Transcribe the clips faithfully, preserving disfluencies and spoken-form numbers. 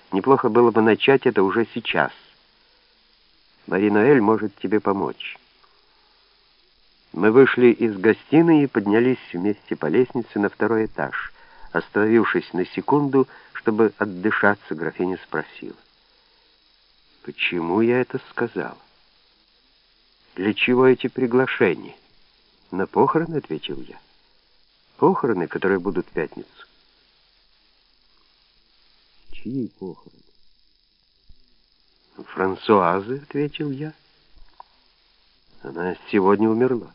Неплохо было бы начать это уже сейчас. Мари-Ноэль может тебе помочь». Мы вышли из гостиной и поднялись вместе по лестнице на второй этаж. Остановившись на секунду, чтобы отдышаться, графиня спросила: «Почему я это сказал? Для чего эти приглашения?» «На похороны», — ответил я. «Похороны, которые будут в пятницу». «Чьи похороны?» «Франсуазы», — ответил я. «Она сегодня умерла».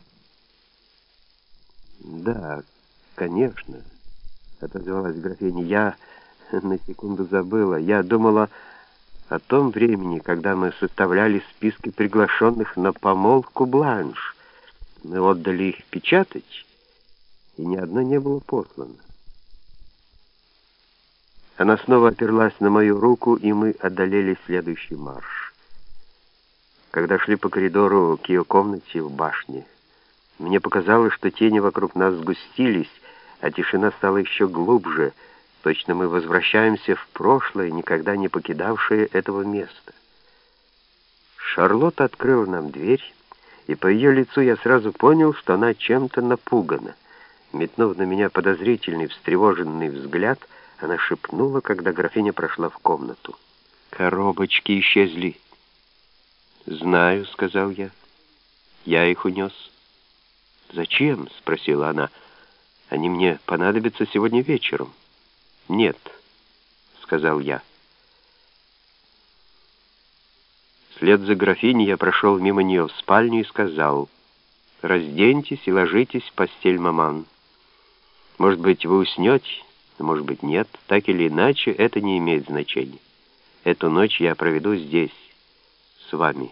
«Да, конечно», — отозвалась графиня. «Я на секунду забыла. Я думала о том времени, когда мы составляли списки приглашенных на помолвку Бланш. Мы отдали их печатать, и ни одно не было послано». Она снова оперлась на мою руку, и мы одолели следующий марш. Когда шли по коридору к ее комнате в башне, мне показалось, что тени вокруг нас сгустились, а тишина стала еще глубже. Точно мы возвращаемся в прошлое, никогда не покидавшее этого места. Шарлотта открыла нам дверь, и по ее лицу я сразу понял, что она чем-то напугана. Метнув на меня подозрительный, встревоженный взгляд, она шепнула, когда графиня прошла в комнату: «Коробочки исчезли». «Знаю», — сказал я. «Я их унес». «Зачем?» — спросила она. «Они мне понадобятся сегодня вечером». «Нет», — сказал я. Вслед за графиней я прошел мимо нее в спальню и сказал: «Разденьтесь и ложитесь в постель, маман. Может быть, вы уснете, а может быть, нет. Так или иначе, это не имеет значения. Эту ночь я проведу здесь, с вами».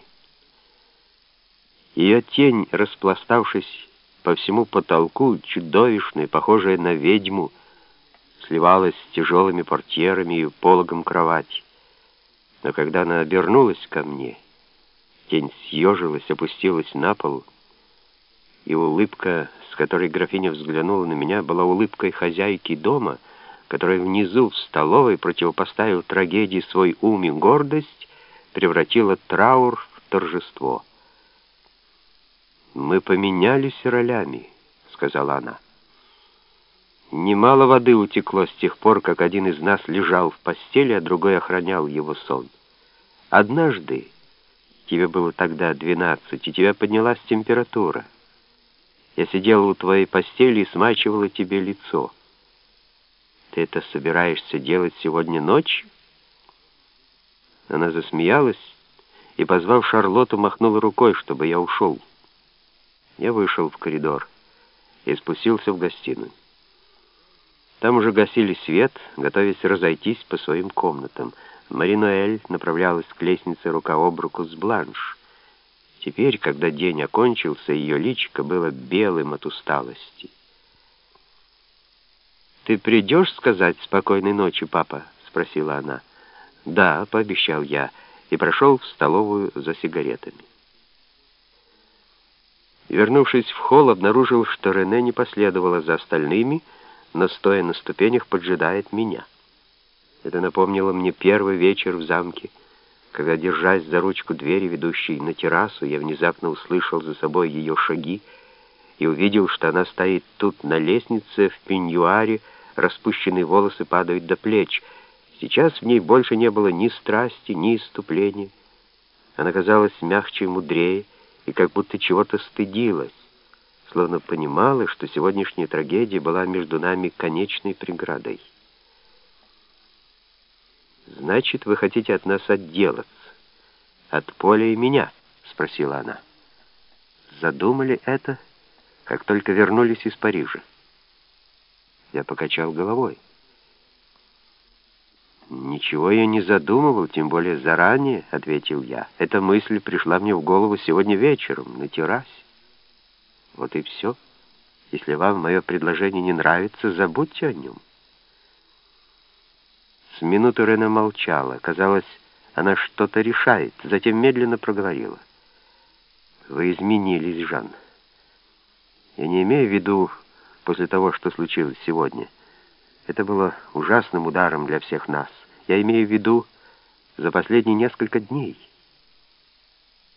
Ее тень, распластавшись по всему потолку, чудовищная, похожая на ведьму, сливалась с тяжелыми портьерами и пологом кровати. Но когда она обернулась ко мне, тень съежилась, опустилась на пол, и улыбка, с которой графиня взглянула на меня, была улыбкой хозяйки дома, которая внизу в столовой, противопоставив трагедии свой ум и гордость, превратила траур в торжество. «Мы поменялись ролями», — сказала она. «Немало воды утекло с тех пор, как один из нас лежал в постели, а другой охранял его сон. Однажды, тебе было тогда двенадцать, и у тебя поднялась температура. Я сидела у твоей постели и смачивала тебе лицо. Ты это собираешься делать сегодня ночью?» Она засмеялась и, позвав Шарлотту, махнула рукой, чтобы я ушел. Я вышел в коридор и спустился в гостиную. Там уже гасили свет, готовясь разойтись по своим комнатам. Мари-Ноэль направлялась к лестнице рука об руку с Бланш. Теперь, когда день окончился, ее личико было белым от усталости. «Ты придешь сказать спокойной ночи, папа?» — спросила она. «Да», — пообещал я, и прошел в столовую за сигаретами. Вернувшись в холл, обнаружил, что Рене не последовала за остальными, но, стоя на ступенях, поджидает меня. Это напомнило мне первый вечер в замке, когда, держась за ручку двери, ведущей на террасу, я внезапно услышал за собой ее шаги и увидел, что она стоит тут, на лестнице, в пеньюаре, распущенные волосы падают до плеч. Сейчас в ней больше не было ни страсти, ни исступления. Она казалась мягче и мудрее, и как будто чего-то стыдилась, словно понимала, что сегодняшняя трагедия была между нами конечной преградой. «Значит, вы хотите от нас отделаться? От Поля и меня?» — спросила она. «Задумали это, как только вернулись из Парижа?» Я покачал головой. «Ничего я не задумывал, тем более заранее», — ответил я. «Эта мысль пришла мне в голову сегодня вечером на террасе. Вот и все. Если вам мое предложение не нравится, забудьте о нем». С минуту Рене молчала. Казалось, она что-то решает. Затем медленно проговорила: «Вы изменились, Жан. Я не имею в виду после того, что случилось сегодня. Это было ужасным ударом для всех нас. Я имею в виду за последние несколько дней.